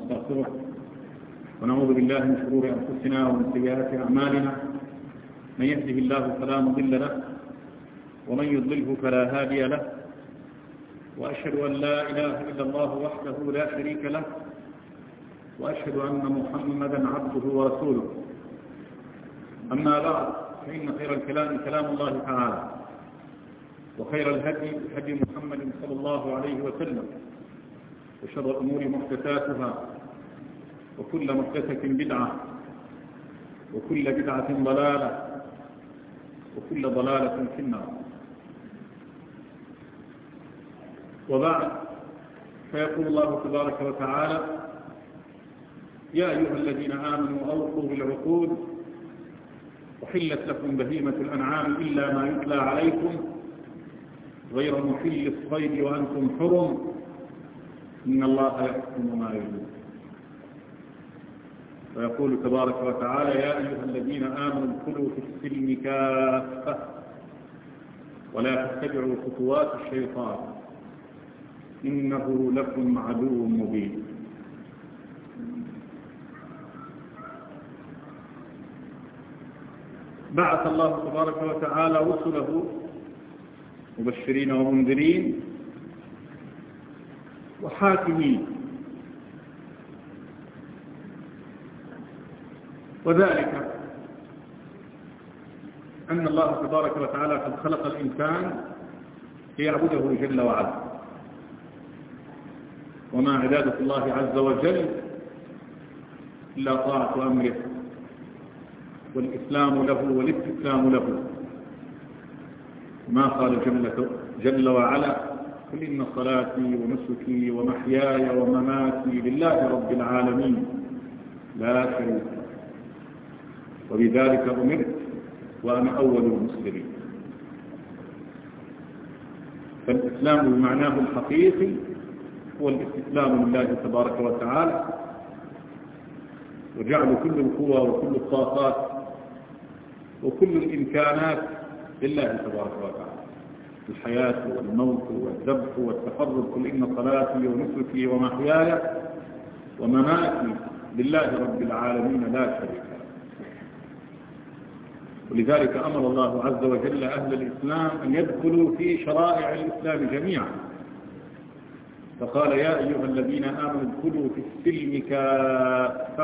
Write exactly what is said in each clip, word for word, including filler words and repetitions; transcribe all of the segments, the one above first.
ونستغفره ونعوذ بالله من شرور أنفسنا ومن سيئات أعمالنا. من يهده الله فلا مضل له ومن يضلله فلا هادي له، وأشهد أن لا إله إلا الله وحده لا شريك له، وأشهد أن محمدا عبده ورسوله. أما بعد، فإن خير الكلام كلام الله تعالى، وخير الهدي هدي محمد صلى الله عليه وسلم، وشر الأمور محدثاتها، وكل محدثة بدعة، وكل بدعة ضلالة، وكل ضلالة في النار. وبعد، فيقول الله تبارك وتعالى: يا أيها الذين آمنوا أوفوا بالعقود وحلت لكم بهيمة الأنعام إلا ما يتلى عليكم غير محل الصيد وأنتم حرم إن الله يحكم ما يريد. ويقول تبارك وتعالى: يا أيها الذين آمنوا ادخلوا في السلم كافة ولا تتبعوا خطوات الشيطان إنه لكم عدو مبين. بعث الله تبارك وتعالى رسله مبشرين ومنذرين وحاكمين، وذلك أن الله تبارك وتعالى قد خلق الإنسان ليعبده جل وعلا، وما عبادة الله عز وجل إلا طاعة أمره والإسلام له والاستسلام له. ما قال جل, جل وعلا: قل إن صلاتي ونسكي ومحياي ومماتي لله رب العالمين لا شريك له وبذلك أمرت وأنا أول المسلمين. فالإسلام بمعناه الحقيقي هو الاستسلام لله تبارك وتعالى، وجعل كل القوى وكل الطاقات وكل الإمكانات لله تبارك وتعالى، الحياة والموت والذبح والتفرد. قل إن صلاتي ونسكي ومحياي ومماتي لله رب العالمين لا شريك له. ولذلك أمر الله عز وجل أهل الإسلام أن يدخلوا في شرائع الإسلام جميعا، فقال: يا أيها الذين آمنوا ادخلوا في السلم كافة.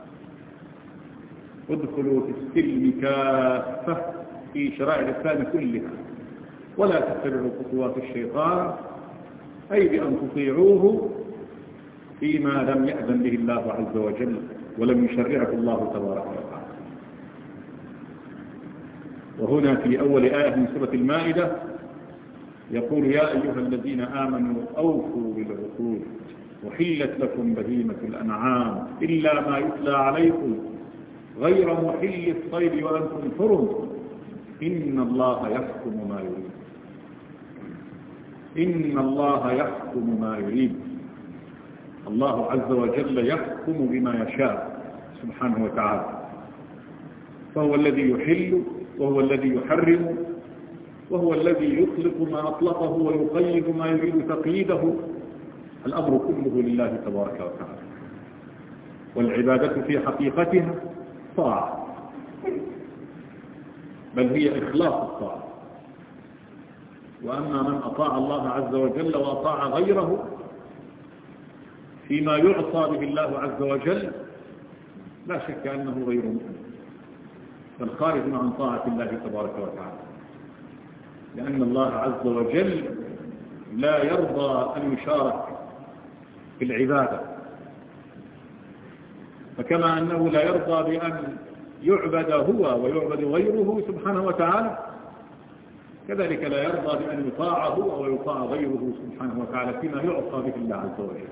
ادخلوا في السلم كافة في شرائع الإسلام كلها، ولا تتبعوا خطوات الشيطان، أي بأن تطيعوه فيما لم يأذن به الله عز وجل ولم يشرعه الله تبارك وتعالى. وهنا في أول آية من سورة المائدة يقول: يا أيها الذين آمنوا أوفوا بالعقود وحلت لكم بهيمة الأنعام إلا ما يتلى عليكم غير محل الصيد وأنتم حرم إن الله يحكم ما يريد. إن الله يحكم ما يريد. الله عز وجل يحكم بما يشاء سبحانه وتعالى، فهو الذي يحل وهو الذي يحرم، وهو الذي يطلق ما أطلقه ويقيد ما يريد تقييده. الأمر كله لله تبارك وتعالى، والعبادة في حقيقتها طاعة، بل هي إخلاص الطاعة. وأما من أطاع الله عز وجل وأطاع غيره فيما يعصى به الله عز وجل لا شك أنه غير مؤمن، بل خارج عن طاعة الله تبارك وتعالى، لأن الله عز وجل لا يرضى أن يشارك في العبادة. فكما أنه لا يرضى بأن يعبد هو ويعبد غيره سبحانه وتعالى، كذلك لا يرضى بأن يطاع هو ويطاع غيره سبحانه وتعالى فيما يعصى به الله عز وجل.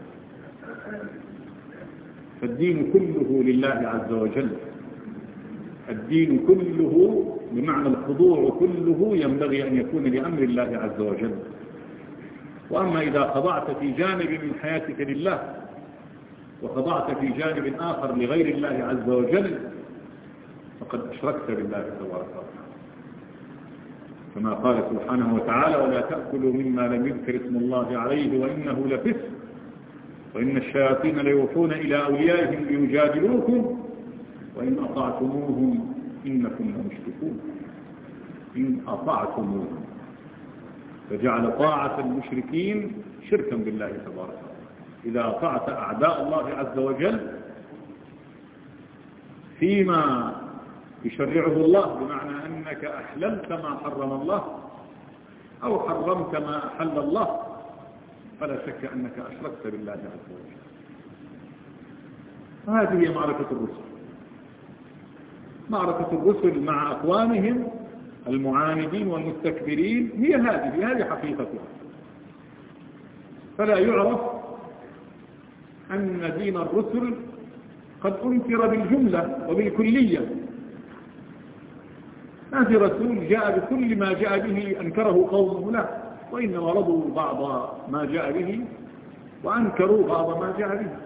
فالدين كله لله عز وجل، الدين كله بمعنى الخضوع كله ينبغي أن يكون لأمر الله عز وجل. وأما إذا خضعت في جانب من حياتك لله وخضعت في جانب آخر لغير الله عز وجل فقد أشركت بالله تبارك وتعالى، كما قال سبحانه وتعالى: ولا تأكلوا مما لم يذكر اسم الله عليه وإنه لفسق وإن الشياطين ليوحون إلى أوليائهم ليجادلوكم وإن أطعتموهم إنكم لمشركون. إن أطعتموهم، فجعل طاعة المشركين شركا بالله تبارك وتعالى. إذا أطعت أعداء الله عز وجل فيما يشرعه الله، بمعنى أنك أحللت ما حرم الله أو حرمت ما أحل الله، فلا شك أنك أشركت بالله عز وجل. هذه هي معركة الرسل. معركة الرسل مع أقوامهم المعاندين والمستكبرين هي هذه هذه حقيقتها. فلا يعرف أن دين الرسل قد أنكر بالجملة وبالكلية. ما في رسول جاء بكل ما جاء به أنكره قومه، لا، وإنما رضوا بعض ما جاء به وأنكروا بعض ما جاء به.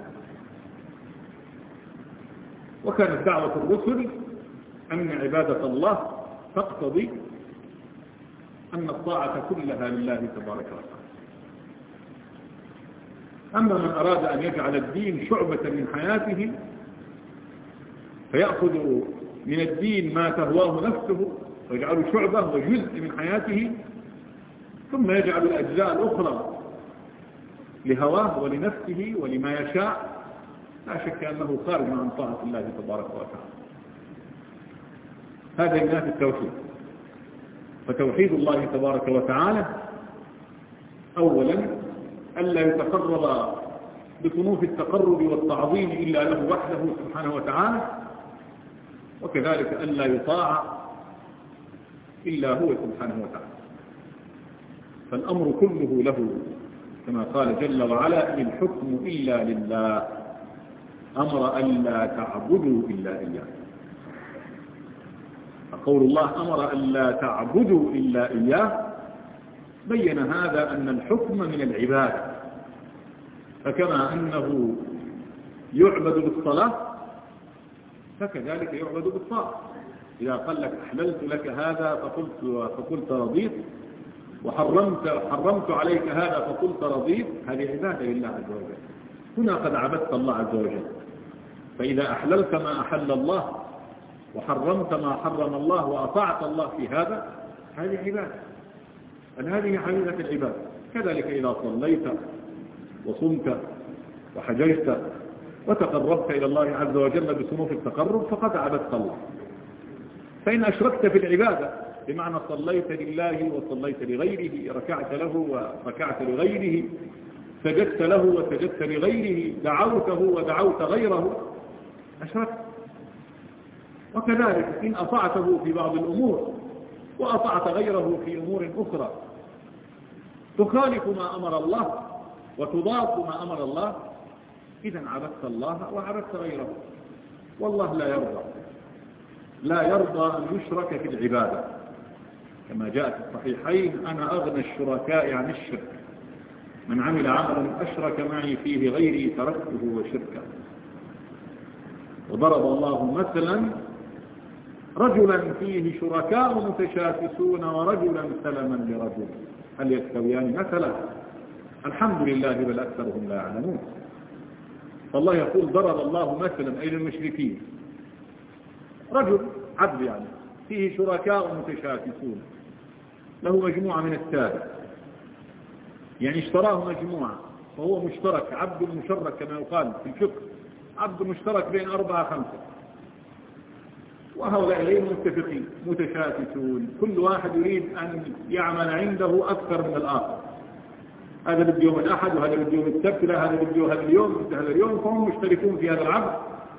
وكانت دعوة الرسل أن عبادة الله تقتضي أن الطاعة كلها لله تبارك وتعالى. أما من أراد أن يجعل الدين شعبة من حياته فيأخذ من الدين ما تهواه نفسه ويجعله شعبة وجزء من حياته، ثم يجعل الأجزاء الأخرى لهواه ولنفسه ولما يشاء، لا شك أنه خارج عن طاعة الله تبارك وتعالى. هذا ينافي التوحيد. فتوحيد الله تبارك وتعالى أولا ألا يتقرب بصنوف التقرب والتعظيم إلا له وحده سبحانه وتعالى، وكذلك ألا يطاع إلا هو سبحانه وتعالى. فالأمر كله له، كما قال جل وعلا: إن الحكم إلا لله أمر ألا تعبدوا إلا إياه. فقول الله أمر ألا تعبدوا إلا إياه بين هذا أن الحكم من العبادة. فكما أنه يعبد بالصلاة فكذلك يعبد بالطاعة. إذا قال لك أحللت لك هذا فقلت, فقلت رضيت، وحرمت حرمت عليك هذا فقلت رضيت، هذه عبادة لله عز وجل. هنا قد عبدت الله عز وجل. فإذا أحللت ما أحل الله وحرمت ما حرم الله وأطعت الله في هذا، هذه عبادة. هذه حقيقة العبادة. كذلك إذا صليت وصمت وحججت وتقربت إلى الله عز وجل بصنوف التقرب فقد عبدت الله. فإن أشركت في العبادة بمعنى صليت لله وصليت لغيره، ركعت له وركعت لغيره، سجدت له وسجدت لغيره، دعوته ودعوت غيره، أشركت. وكذلك إن أطعته في بعض الأمور وأطعت غيره في أمور أخرى تخالف ما أمر الله وتضاف ما أمر الله، إذن عبدت الله وعبدت غيره. والله لا يرضى لا يرضى أن يشرك في العبادة، كما جاء في الصحيحين: أنا أغنى الشركاء عن الشرك، من عمل عملا أشرك معي فيه غيري تركته وشركه. وضرب الله مثلا رجلا فيه شركاء متشاكسون ورجلا سلما لرجل هل يستويان مثلا؟ الحمد لله بل أكثرهم لا يعلمون. فالله يقول ضرب الله مثلا أي للمشركين رجل عبد يعني فيه شركاء متشاكسون، له مجموعة من التابع، يعني اشتراه مجموعة وهو مشترك، عبد مشرك كما يقال في الفقه، عبد مشترك بين أربعة خمسة، وهؤلاء غير متفقين متشاكسون، كل واحد يريد أن يعمل عنده أكثر من الآخر. هذا بده يوم الأحد وهذا بده يوم السبت، لا هذا بده هذا اليوم بده هذا اليوم، فهم مشتركون في هذا العبد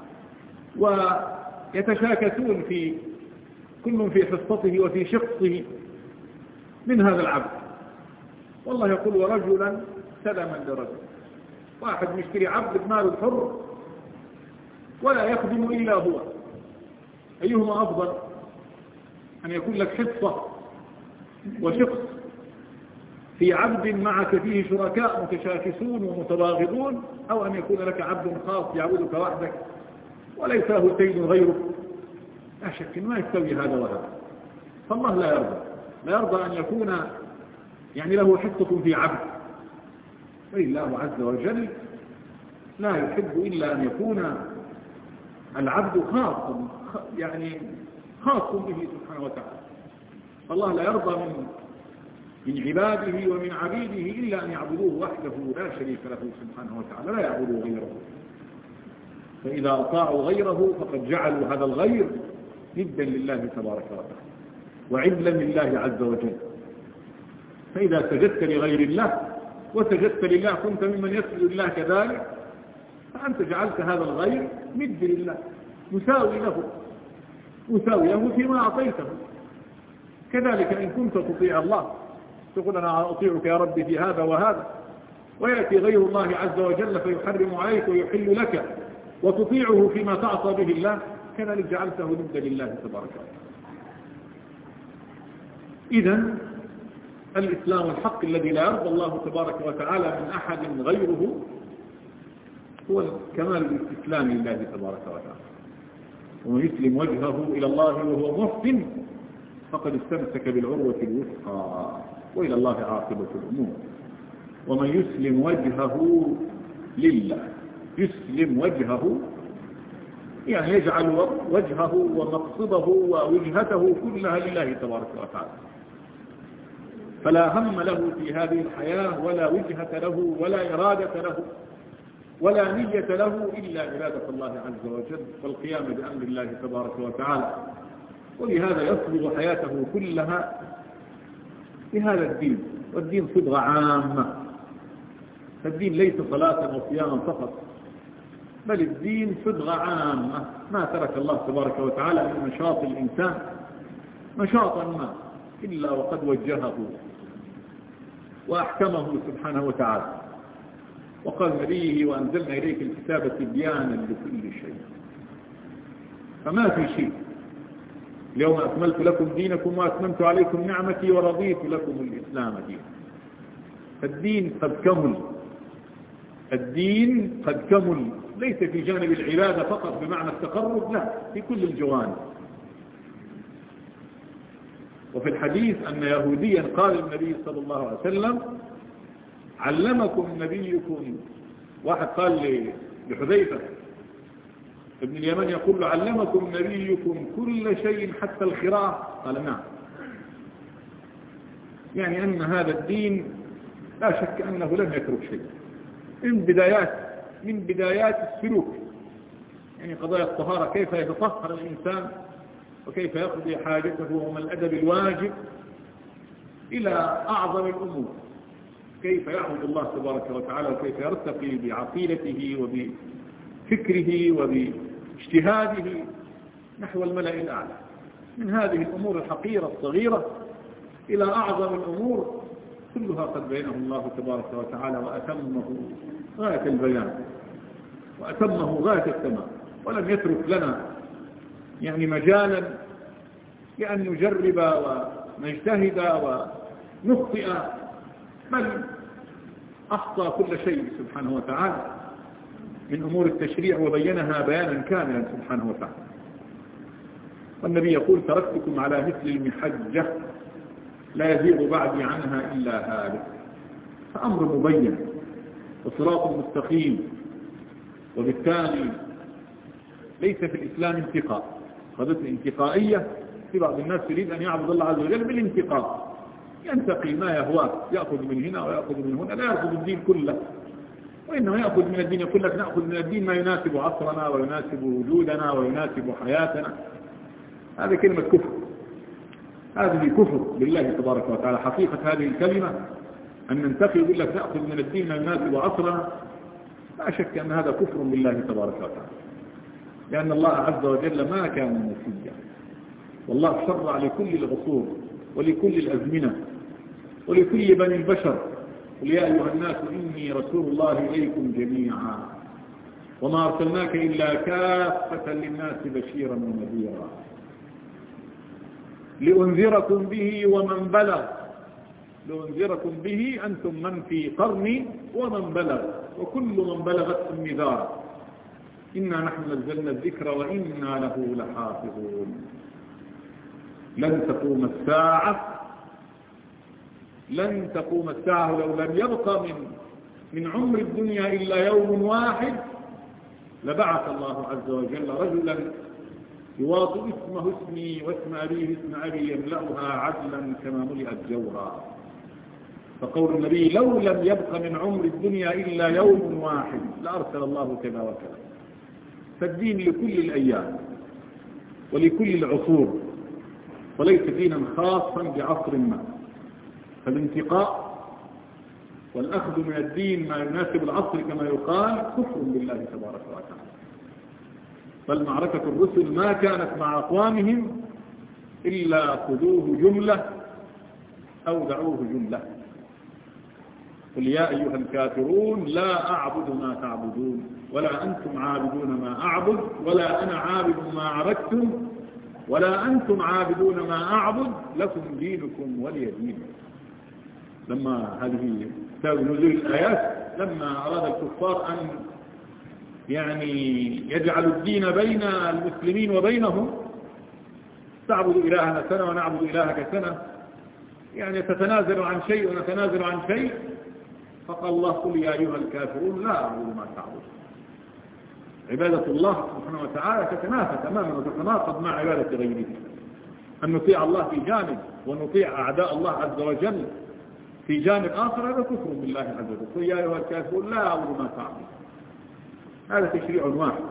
ويتشاكسون في كل في حصته وفي شخصه من هذا العبد. والله يقول: ورجلا سلما لرجل، واحد مشتري عبد بمال الحر ولا يخدم إلا هو، أيهما أفضل؟ أن يكون لك حصة وشخص في عبد معك فيه شركاء متشاكسون ومتباغضون، أو أن يكون لك عبد خاص يعبدك وحدك وليس له سيد غيرك؟ لا شك ما يستوي هذا وهذا. فالله لا يرضى لا يرضى أن يكون يعني له حصة في عبد. فالله عز وجل لا يحب إلا أن يكون العبد خاصا يعني خاص به سبحانه وتعالى. الله لا يرضى من من عباده ومن عبيده إلا أن يعبدوه وحده لا شريك له سبحانه وتعالى، لا يعبدوا غيره. فإذا أطاعوا غيره فقد جعلوا هذا الغير ندا لله تبارك وتعالى وعدلا لله عز وجل. فإذا سجدت لغير الله وسجدت لله كنت ممن يسجد لله كذلك، فأنت جعلت هذا الغير ند لله مساوي له مساوي له فيما أعطيته. كذلك إن كنت تطيع الله تقول أنا أطيعك يا ربي في هذا وهذا، ويأتي غير الله عز وجل فيحرم عليك ويحل لك وتطيعه فيما تعصى به الله، كذلك جعلته ندا لله تبارك وتعالى. إذن الإسلام الحق الذي لا يرضى الله تبارك وتعالى من أحد غيره هو كمال الاستسلام لله تبارك وتعالى. ومن يسلم وجهه إلى الله وهو محسن فقد استمسك بالعروة الوثقى وإلى الله عاقبة الأمور. ومن يسلم وجهه لله، يسلم وجهه يعني يجعل وجهه ومقصده ووجهته كلها لله تبارك وتعالى، فلا هم له في هذه الحياة ولا وجهة له ولا إرادة له ولا نية له إلا عبادة الله عز وجل والقيام بأمر الله تبارك وتعالى. ولهذا يصبغ حياته كلها بهذا الدين. والدين صبغة عامة، فالدين ليس صلاة وصياما فقط، بل الدين صبغة عامة. ما ترك الله تبارك وتعالى من نشاط الإنسان نشاطا ما إلا وقد وجهه وأحكمه سبحانه وتعالى. وقال نبيه وأنزلنا إليك الكتاب تبيانا لكل شيء. فما في شيء. اليوم أكملت لكم دينكم وأتممت عليكم نعمتي ورضيت لكم الإسلام دينا. فالدين قد كمل، الدين قد كمل، ليس في جانب العبادة فقط بمعنى التقرب، لا، في كل الجوانب. وفي الحديث أن يهوديا قال النبي صلى الله عليه وسلم علمكم نبيكم، واحد قال لحذيفة ابن اليمن يقول له علمكم نبيكم كل شيء حتى الخراء؟ قال نعم. يعني أن هذا الدين لا شك أنه لم يترك شيء من بدايات من بدايات السلوك، يعني قضايا الطهارة، كيف يتطهر الإنسان وكيف يقضي حاجته وما الأدب الواجب، إلى أعظم الأمور، كيف يعبد الله تبارك وتعالى وكيف يرتقي بعقيدته وبفكره وباجتهاده نحو الملأ الأعلى. من هذه الأمور الحقيرة الصغيرة إلى أعظم الأمور كلها قد بينه الله تبارك وتعالى وأتمه غاية البيان وأتمه غاية التمام، ولم يترك لنا يعني مجالا لأن نجرب ونجتهد ونخطئ، بل أحصى كل شيء سبحانه وتعالى من أمور التشريع وبينها بيانا كاملا سبحانه وتعالى. والنبي يقول تركتكم على مثل المحجة لا يزيغ بعدي عنها إلا هالك. فأمر مبين وصراط مستقيم، وبالتالي ليس في الإسلام انتقاء، قضية انتقائية. في بعض الناس يريد أن يعبد الله عز وجل بالانتقاء، ينتقي ما يهواه، يأخذ من هنا ويأخذ من هنا، لا يأخذ الدين كله، وإنما يأخذ من الدين. يقول لك نأخذ من الدين ما يناسب عصرنا ويناسب وجودنا ويناسب حياتنا. هذه كلمة كفر، هذه كفر بالله تبارك وتعالى. حقيقة هذه الكلمة أن ننتقي يقول لك نأخذ من الدين ما يناسب عصرنا، لا شك أن هذا كفر بالله تبارك وتعالى، لأن الله عز وجل ما كان نسيا، والله شرع لكل العصور ولكل الأزمنة ولكل بني البشر. قل يا أيها الناس إني رسول الله إليكم جميعا وما أرسلناك إلا كافة للناس بشيرا ونذيرا لأنذركم به ومن بلغ. لأنذركم به أنتم من في قرني ومن بلغ وكل من بلغت النذار إنا نحن نزلنا الذكر وإنا له لحافظون. لن تقوم الساعة لن تقوم الساعة لو لم يبق من من عمر الدنيا إلا يوم واحد لبعث الله عز وجل رجلا يواطئ اسمه اسمي واسم أبيه اسم أبي يملأها عدلا كما ملئت جورا. فقول النبي لو لم يبق من عمر الدنيا إلا يوم واحد لأرسل الله كذا وكذا. فالدين لكل الأيام ولكل العصور وليس دينا خاصا بعصر ما. فالانتقاء والأخذ من الدين ما يناسب العصر كما يقال كفر بالله تبارك وتعالى. فالمعركة الرسل ما كانت مع أقوامهم إلا خذوه جملة أو دعوه جملة. قل يا أيها الكافرون لا أعبد ما تعبدون ولا أنتم عابدون ما أعبد ولا أنا عابد ما عبدتم ولا أنتم عابدون ما أعبد لكم دينكم ولي دين. لما هذه سبب نزول الآيات لما أراد الكفار أن يعني يجعلوا الدين بين المسلمين وبينهم تعبد إلهنا سنة ونعبد إلهك سنة يعني تتنازل عن شيء ونتنازل عن شيء. فقال الله قل يا أيها الكافرون لا أعبد ما تعبد. عبادة الله سبحانه وتعالى تتنافى تماما وتتناقض مع عبادة غيره. أن نطيع الله في جانب ونطيع أعداء الله عز وجل في جانب آخر هذا كفر بالله عز وجل. قل يا أيها الكافرون لا أعبد ما تعبد. هذا تشريع واحد.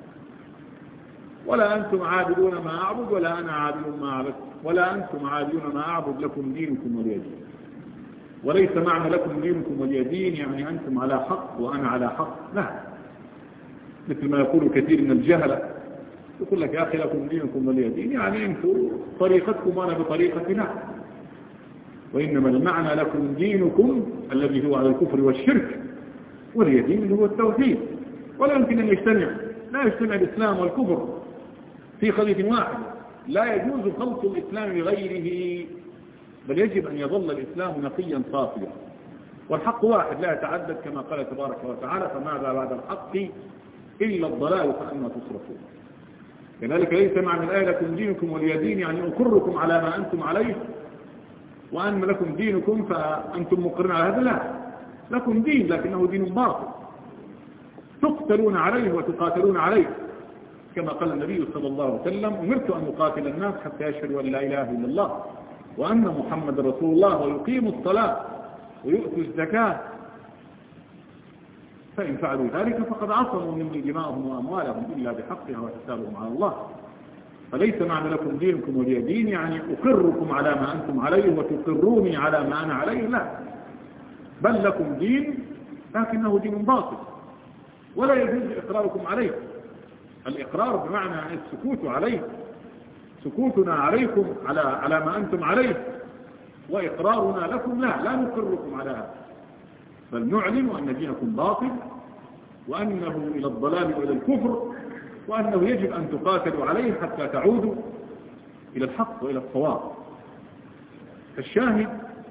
ولا أنتم عابدون ما أعبد ولا أنا عابد ما عبدت ولا أنتم عابدون ما أعبد لكم دينكم ولي دين. وليس معنى لكم دينكم ولي دين يعني أنتم على حق وأنا على حق. لا، مثل ما يقول كثير من الجهلة يقول لك يا أخي لكم دينكم ولي دين يعني أنتم طريقتكم وأنا بطريقتنا. وإنما المعنى لكم دينكم الذي هو على الكفر والشرك ولي دين اللي هو التوحيد. ولا يمكن أن يجتمع لا يجتمع الإسلام والكفر في خليط واحد. لا يجوز خلط الإسلام بغيره بل يجب أن يظل الإسلام نقيا صافيا. والحق واحد لا يتعدد كما قال تبارك وتعالى فماذا بعد الحق إلا الضلال فأنا تصرفون. كذلك ليس معنى الآية لكم دينكم ولي دين يعني أقركم على ما أنتم عليه وأن لكم دينكم فأنتم مقرون على هذا. لا، لكم دين لكنه دين باطل تقتلون عليه وتقاتلون عليه كما قال النبي صلى الله عليه وسلم أمرت أن أقاتل الناس حتى يشهدوا أن لا إله إلا الله وأن محمد رسول الله ويقيموا الصلاة ويؤتوا الزكاة فإن فعلوا ذلك فقد عصموا مني دماءهم وأموالهم إلا بحقها وحسابهم على الله. فليس معنى لكم دينكم ولي دين يعني أقركم على ما أنتم عليه وتقروني على ما أنا عليه. لا، بل لكم دين لكنه دين باطل ولا يجوز إقراركم عليه. الإقرار بمعنى السكوت عليه سكوتنا عليكم على على ما أنتم عليه وإقرارنا لكم لا لا نقركم على هذا بل نعلن أن دينكم باطل وأنه إلى الضلال وإلى الكفر وأنه يجب أن تقاتلوا عليه حتى تعودوا إلى الحق وإلى الصواب. فالشاهد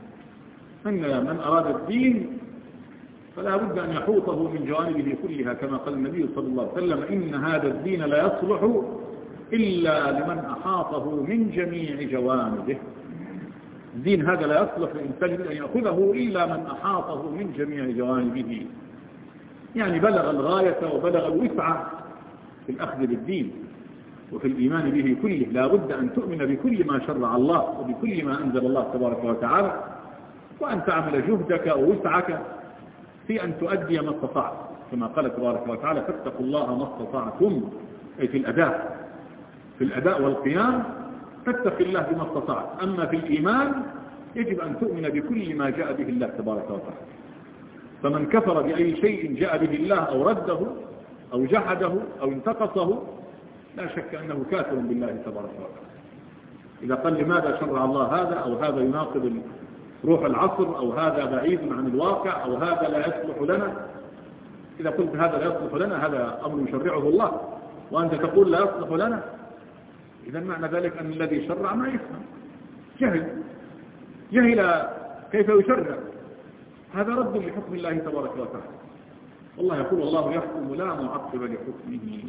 أن من أراد الدين فلا بد أن يحوطه من جوانبه كلها كما قال النبي صلى الله عليه وسلم إن هذا الدين لا يصلح إلا لمن أحاطه من جميع جوانبه. الدين هذا لا يصلح لإنسان أن يأخذه إلا من أحاطه من جميع جوانبه يعني بلغ الغاية وبلغ الوسعة في الأخذ بالدين وفي الإيمان به كله. لا بد أن تؤمن بكل ما شرع الله وبكل ما أنزل الله تبارك وتعالى وأن تعمل جهدك ووسعك في أن تؤدي ما استطعت كما قال تبارك وتعالى فاتقوا الله ما استطعتم أي في الأداء في الأداء والقيام فاتق الله بما استطعت. أما في الإيمان يجب أن تؤمن بكل ما جاء به الله تبارك وتعالى. فمن كفر بأي شيء جاء به الله أو رده أو جحده أو انتقصه لا شك أنه كافر بالله تبارك وتعالى. إذا قال لماذا شرع الله هذا أو هذا يناقض روح العصر أو هذا بعيد عن الواقع أو هذا لا يصلح لنا، إذا قلت هذا لا يصلح لنا هذا أمر يشرعه الله وأنت تقول لا يصلح لنا إذا معنى ذلك أن الذي شرع ما يفهم جهل جهل كيف يشرع. هذا رد لحكم الله تبارك وتعالى. والله يقول والله يحكم لا معقب لحكمه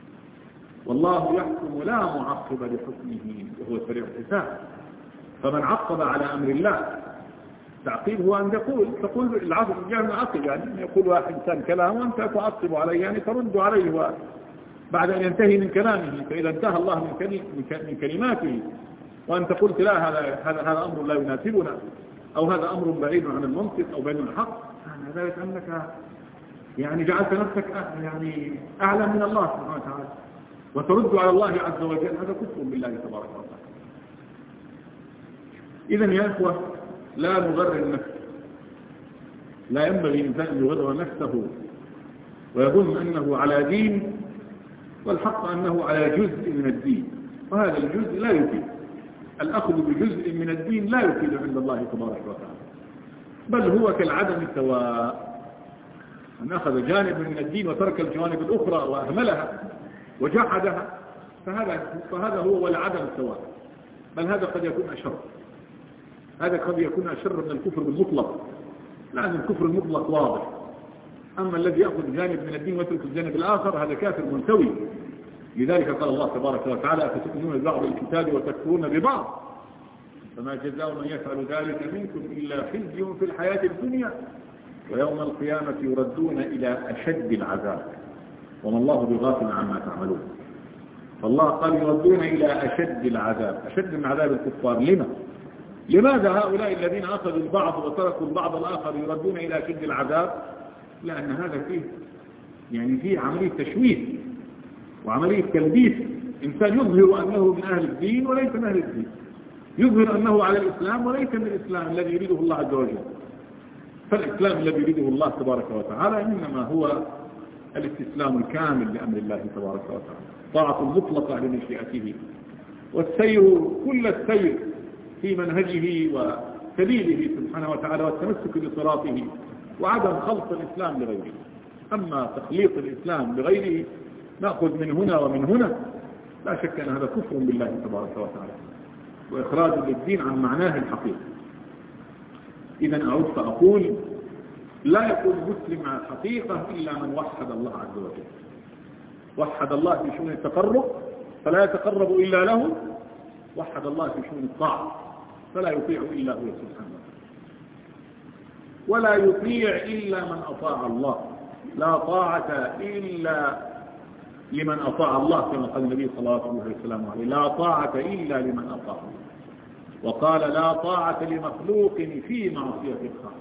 والله يحكم لا معقب لحكمه وهو سريع الحساب. فمن عقب على أمر الله التعقيب هو أن يقول تقول العقل جاء من العقل، يعني أن يقول واحد إنسان كلام وأنت تعقب عليه، يعني ترد عليه بعد أن ينتهي من كلامه. فإذا انتهى الله من كلماته وأنت قلت لا هذا هذا هذا أمر لا يناسبنا، أو هذا أمر بعيد عن المنطق أو بعيد عن الحق، هذا ذلك أنك يعني جعلت نفسك يعني أعلم من الله سبحانه وتعالى وترد على الله عز وجل، هذا كفر بالله تبارك وتعالى. إذن يا إخوة لا نغرر النفس، لا ينبغي الإنسان أن يغرر نفسه ويظن أنه على دين والحق أنه على جزء من الدين، وهذا الجزء لا يفيد. الأخذ بجزء من الدين لا يفيد عند الله تبارك وتعالى، بل هو كالعدم سواء، أن أخذ جانب من الدين وترك الجوانب الأخرى وأهملها وجحدها، فهذا, فهذا هو والعدم سواء، بل هذا قد يكون أشر، هذا قد يكون أشر من الكفر بالمطلق، لأن الكفر المطلق واضح. أما الذي يأخذ جانب من الدين ويترك الجانب الآخر هذا كافر منتوي. لذلك قال الله تبارك وتعالى أفتؤمنون ببعض الكتاب وتكفرون ببعض فما جزاء من يفعل ذلك منكم إلا خزي في الحياة الدنيا ويوم القيامة يردون إلى أشد العذاب وما الله بغافل عما تعملون. فالله قال يردون إلى أشد العذاب، أشد من عذاب الكفار. لما؟ لماذا هؤلاء الذين أخذوا البعض وتركوا البعض الآخر يردون إلى أشد العذاب؟ لأن هذا فيه يعني فيه عملية تشويه وعملية تلبيس. إنسان يظهر أنه من أهل الدين وليس من أهل الدين، يظهر أنه على الإسلام وليس من الإسلام الذي يريده الله عز وجل. فالإسلام الذي يريده الله تبارك وتعالى إنما هو الاستسلام الكامل لأمر الله تبارك وتعالى، طاعة المطلقة لمشيئته، والسير كل السير في منهجه وسبيله سبحانه وتعالى، والتمسك بصراطه، وعدم خلط الإسلام لغيره. أما تخليط الإسلام لغيره نأخذ من هنا ومن هنا، لا شك أن هذا كفر بالله تبارك وتعالى وإخراج للدين عن معناه الحقيقي. إذن أعود فأقول لا يكون مسلم على الحقيقة إلا من وحد الله عز وجل، وحد الله في شؤون التقرب فلا يتقرب إلا له، وحد الله في شؤون الطاعة فلا يطيع إلا هو سبحانه، ولا يطيع إلا من أطاع الله، لا طاعة إلا لمن أطاع الله كما قال النبي صلى الله عليه وسلم عليه لا طاعة إلا لمن أطاع الله، وقال لا طاعة لمخلوق في معصية الخالق.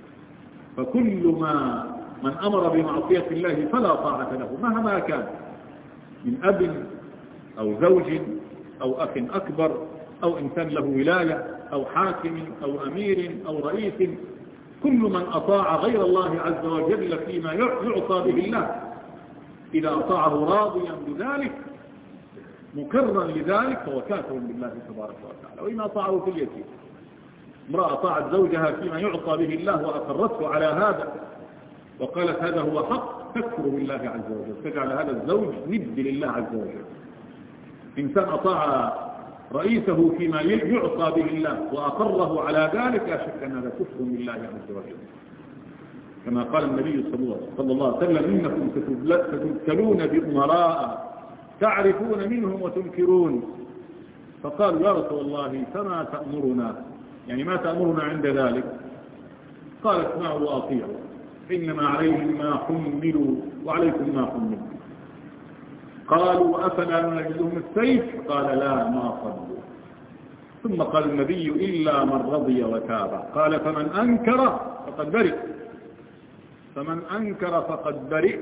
فكل ما من أمر بمعصية الله فلا طاعة له مهما كان، من أب أو زوج أو أخ أكبر أو إنسان له ولاية أو حاكم أو أمير أو رئيس. كل من أطاع غير الله عز وجل فيما يعصى به الله إذا أطاعه راضيا بذلك مكرا لذلك فهو كافر بالله تبارك وتعالى. وإن أطاعه في اليسير، امرأة أطاعت زوجها فيما يعصى به الله وأقرته على هذا وقالت هذا هو حق، تكفر بالله عز وجل، تجعل هذا الزوج ند لله عز وجل. إنسان أطاع رئيسه فيما يعصى به الله وأقره على ذلك لا شك أن هذا كفر بالله عز وجل، كما قال النبي صلى الله عليه وسلم إنكم ستبتلون بأمراء تعرفون منهم وتنكرون. فقالوا يا رسول الله فما تأمرنا، يعني ما تأمرنا عند ذلك؟ قال اسمعوا وأطيعوا إنما عليهم ما حملوا وعليكم ما حملوا. قالوا أفلا نجدهم السيف؟ قال لا ما صلوا. ثم قال النبي إلا من رضي وتابع. قال فمن أنكر فقد برئ، فمن أنكر فقد برئ.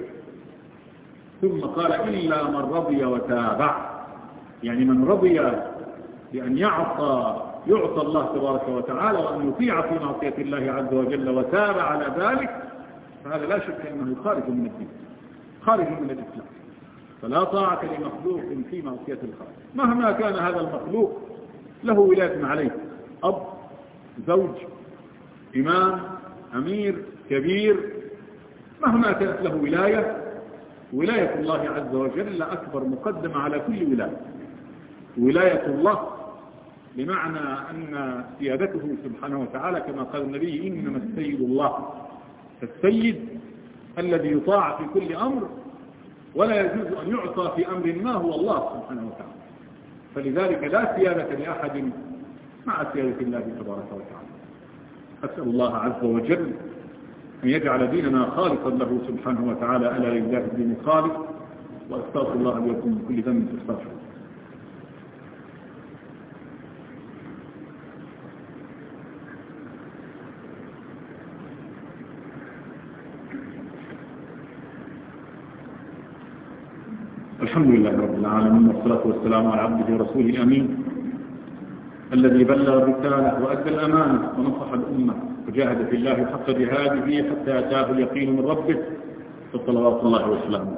ثم قال إلا من رضي وتابع، يعني من رضي بأن يعصى يعصى الله تبارك وتعالى وأن يطيع في معصية الله عز وجل وتابع على ذلك، فهذا لا شك أنه خارج من الدين، خارج من الإسلام. فلا طاعة لمخلوق في معصية الخالق مهما كان هذا المخلوق له ولاية عليه، أب، زوج، إمام، أمير، كبير، مهما كانت له ولاية، ولاية الله عز وجل أكبر مقدمة على كل ولاية. ولاية الله بمعنى أن سيادته سبحانه وتعالى كما قال النبي إنما السيد الله، فالسيد الذي يطاع في كل أمر ولا يجوز أن يعصى في أمر ما هو الله سبحانه وتعالى. فلذلك لا سيادة لأحد مع سيادة الله تبارك وتعالى. أسأل الله عز وجل أن يجعل ديننا خالصا له سبحانه وتعالى. ألا لله الدين خالص. وأستغفر الله لي ولكم من كل ذنب فاستغفروه. الحمد لله رب العالمين، والصلاة والسلام على عبده ورسوله الأمين الذي بلغ الرسالة وأدى الأمانة ونصح الأمة وجاهد في الله حق جهاده حتى أتاه اليقين من ربه، فصلوات الله وسلامه.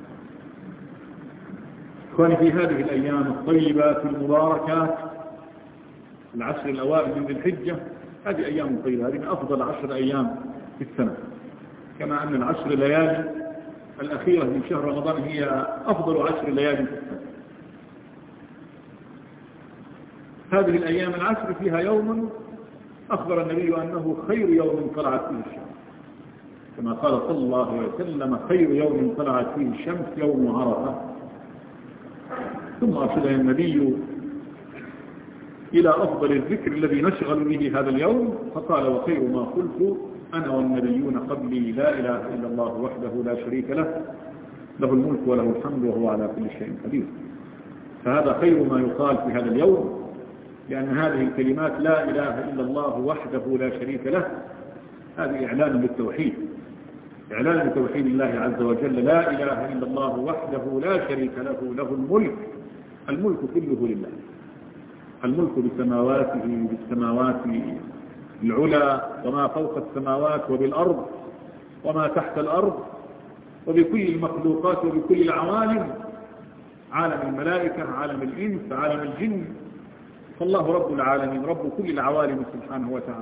إخواني، في هذه الأيام الطيبات المباركات، العشر الأوائل من ذي الحجة، هذه أيام طيبة، هذه من أفضل عشر أيام في السنة، كما أن العشر ليالي الأخيرة من شهر رمضان هي أفضل عشر ليالي في السنة. هذه الأيام العشر فيها يوم أخبر النبي أنه خير يوم طلعت فيه الشمس، كما قال صلى الله عليه وسلم: خير يوم طلعت فيه الشمس يوم عرفة. ثم أرشدنا النبي إلى أفضل الذكر الذي نشغل به هذا اليوم، فقال: وخير ما قلت أنا والنبيون قبلي لا إله إلا الله وحده لا شريك له، له الملك وله الحمد وهو على كل شيء قدير. فهذا خير ما يقال في هذا اليوم، لأن هذه الكلمات لا إله إلا الله وحده لا شريك له هذه إعلان للتوحيد، إعلان لتوحيد الله عز وجل. لا إله إلا الله وحده لا شريك له، له الملك، الملك كله لله، الملك بسماواته بالسماوات العلى وما فوق السماوات وبالأرض وما تحت الأرض وبكل المخلوقات وبكل العوالم، عالم الملائكة، عالم الإنس، عالم الجن. فالله رب العالمين، رب كل العوالم سبحانه وتعالى.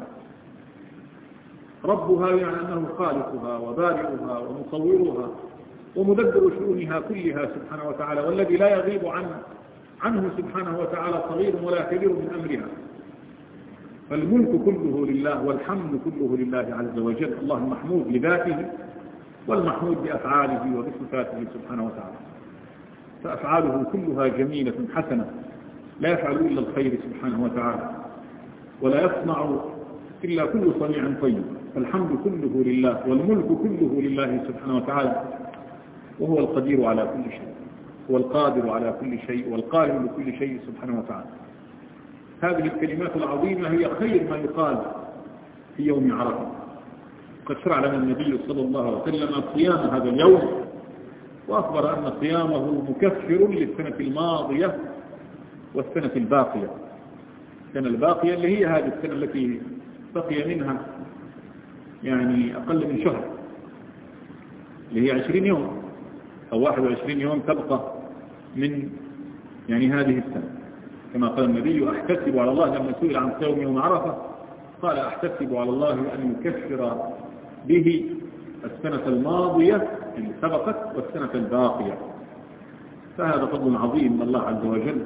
ربها يعني أنه خالقها وبارئها ومصورها ومدبر شؤونها كلها سبحانه وتعالى، والذي لا يغيب عنه عنه سبحانه وتعالى صغير ولا كبير من أمرها. فالملك كله لله والحمد كله لله عز وجل. الله المحمود لذاته والمحمود بأفعاله وبصفاته سبحانه وتعالى، فأفعاله كلها جميلة حسنة، لا يفعل إلا الخير سبحانه وتعالى، ولا يصنع إلا كل صنيع طيب. فالحمد كله لله والملك كله لله سبحانه وتعالى، وهو القدير على كل شيء، هو القادر على كل شيء والقاهر لكل شيء سبحانه وتعالى. هذه الكلمات العظيمة هي خير ما يقال في يوم عرفة. قد شرع لنا النبي صلى الله عليه وسلم صيام هذا اليوم، وأخبر أن صيامه مكفر للسنة الماضية والسنة الباقية. السنة الباقية اللي هي هذه السنة التي بقي منها يعني أقل من شهر، اللي هي عشرين يوم أو واحد وعشرين يوم تبقى من يعني هذه السنة. كما قال النبي: أحتسب على الله، لما سئل عن صوم يوم عرفة قال: أحتسب على الله أن يكفر به السنة الماضية اللي سبقت والسنة الباقية. فهذا فضل عظيم من الله عز وجل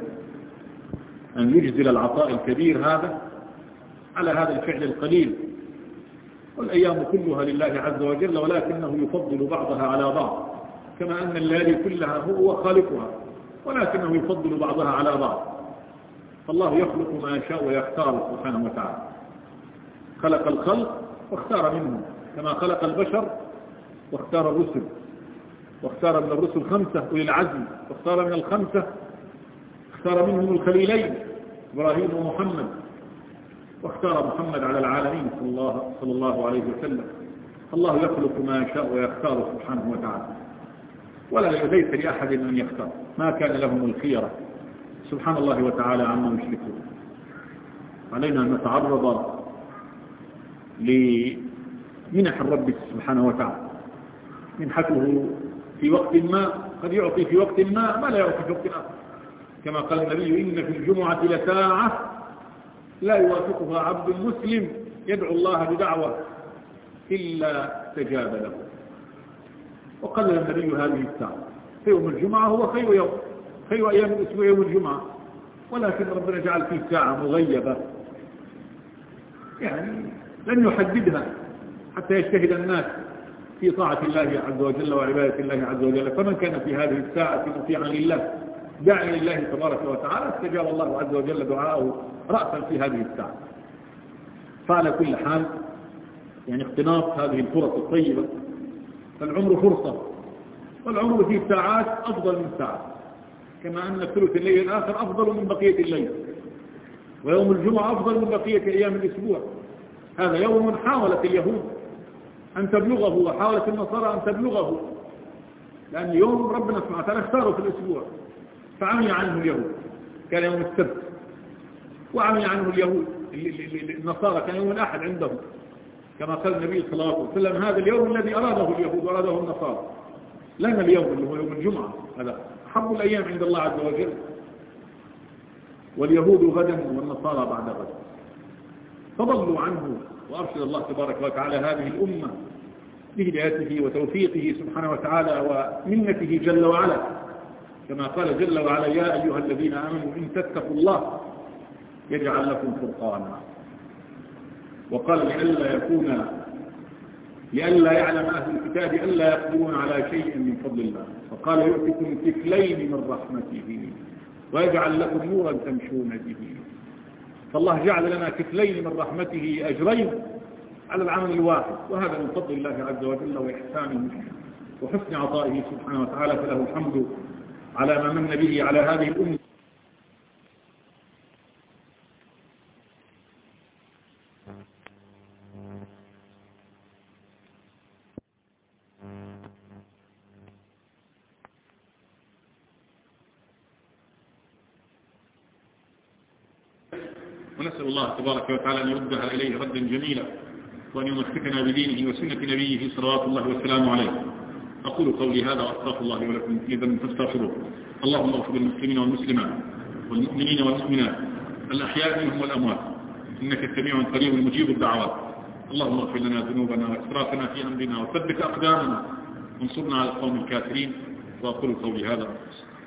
أن يجزل العطاء الكبير هذا على هذا الفعل القليل. والأيام كلها لله عز وجل، ولكنه يفضل بعضها على بعض، كما أن الليالي كلها هو خالقها، ولكنه يفضل بعضها على بعض. فالله يخلق ما يشاء ويختار سبحانه وتعالى. خلق الخلق واختار منهم، كما خلق البشر واختار الرسل، واختار من الرسل خمسة أولي العزم، واختار من الخمسة اختار منهم الخليلين إبراهيم ومحمد، واختار محمد على العالمين صلى الله, صلى الله عليه وسلم. الله يخلق ما يشاء ويختار سبحانه وتعالى، ولا ليس لأحد أن يختار، ما كان لهم الخيرة سبحان الله وتعالى عما يشركون. علينا أن نتعرض لمنح الرب سبحانه وتعالى. منحته في وقت ما قد يعطي في وقت ما ما لا يعطي في وقت آخر، كما قال النبي: إن في الجمعة لساعة لا يوافقها عبد مسلم يدعو الله بدعوة إلا استجاب له. وقال النبي هذه الساعة، فيوم الجمعة هو خير يوم، خير أيام الأسبوع يوم الجمعة، ولكن ربنا جعل فيه ساعة مغيبة، يعني لن يحددها حتى يجتهد الناس في طاعة الله عز وجل وعبادة الله عز وجل. فمن كان في هذه الساعة مطيعا لله داعيا لله تبارك وتعالى استجاب الله عز وجل دعاءه رأسا في هذه الساعة. فعلى كل حال يعني اقتناص هذه الفرص الطيبة. فالعمر فرصة، والعمر فيه ساعات أفضل من ساعات، كما أن ثلث الليل الآخر أفضل من بقية الليل، ويوم الجمعة أفضل من بقية أيام الأسبوع. هذا يوم حاولت اليهود أن تبلغه وحاولت النصارى أن تبلغه، لأن يوم ربنا سبحانه وتعالى اختاره في الأسبوع فعمي عنه اليهود، كان يوم السبت، وعمي عنه اليهود النصارى كان يوم الأحد عندهم، كما قال النبي صلى الله عليه وسلم هذا اليوم الذي أراده اليهود وأراده النصارى، لنا اليوم اللي هو يوم الجمعة، هذا أحب الأيام عند الله عز وجل. واليهود غدا والنصارى بعد غد، فضلوا عنه. وأرشد الله تبارك وتعالى هذه الأمة بهدايته وتوفيقه سبحانه وتعالى ومنته جل وعلا، كما قال جل وعلا يا أيها الذين آمنوا إن تتقوا الله يجعل لكم فرقانا. وقال لئلا يكون لئلا يعلم أهل الكتاب ألا يقدرون على شيء من فضل الله، فقال يؤتكم كفلين من رحمته ويجعل لكم نورا تمشون به. فالله جعل لنا كفلين من رحمته أجرين على العمل الواحد، وهذا من فضل الله عز وجل وإحسانه وحسن عطائه سبحانه وتعالى، فله الحمد على ما من به على هذه الأمة. ونسأل الله تبارك وتعالى أن يردها إليه ردا جميلا، وأن يمسكنا بدينه وسنة نبيه صلوات الله وسلامه عليه. أقول قولي هذا وأستغفر الله ولكم في ذنب فاستغفروه. اللهم اغفر للمسلمين والمسلمات والمؤمنين والمؤمنات الأحياء منهم والأموات، إنك سميع قريب مجيب الدعوات. اللهم اغفر لنا ذنوبنا وإسرافنا في أمرنا وثبت أقدامنا وانصرنا على القوم الكافرين. وأقول قولي هذا